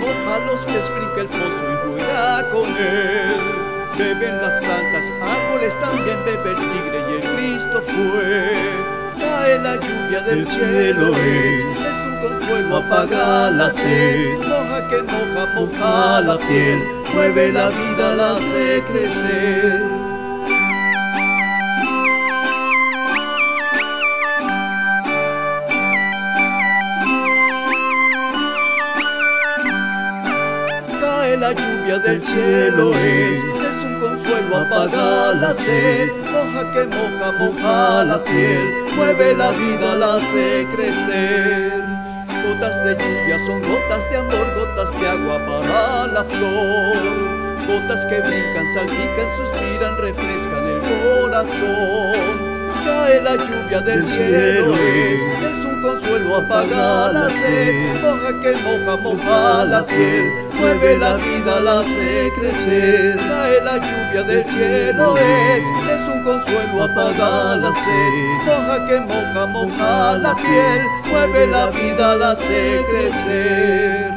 moja los pies, brinca el pozo y rueda con él. Beben las plantas, árboles también bebe el tigre y el Cristo fue. Cae la lluvia del cielo, es un consuelo, apaga la sed. Moja que moja, moja la piel, mueve la vida, la hace crecer. Cae la lluvia del cielo, es un consuelo, apaga la sed. Moja que moja, moja la piel, mueve la vida, la hace crecer. Gotas de lluvia son gotas de amor, gotas de agua para la flor. Gotas que brincan, salpican, suspiran, refrescan el corazón. Cae la lluvia del cielo, es un consuelo, apaga la sed. Moja que moja, moja la piel, mueve la vida, la hace crecer. Cae la lluvia del cielo, es un consuelo, apaga la sed. Moja que moja, moja la piel, mueve la vida, la hace crecer.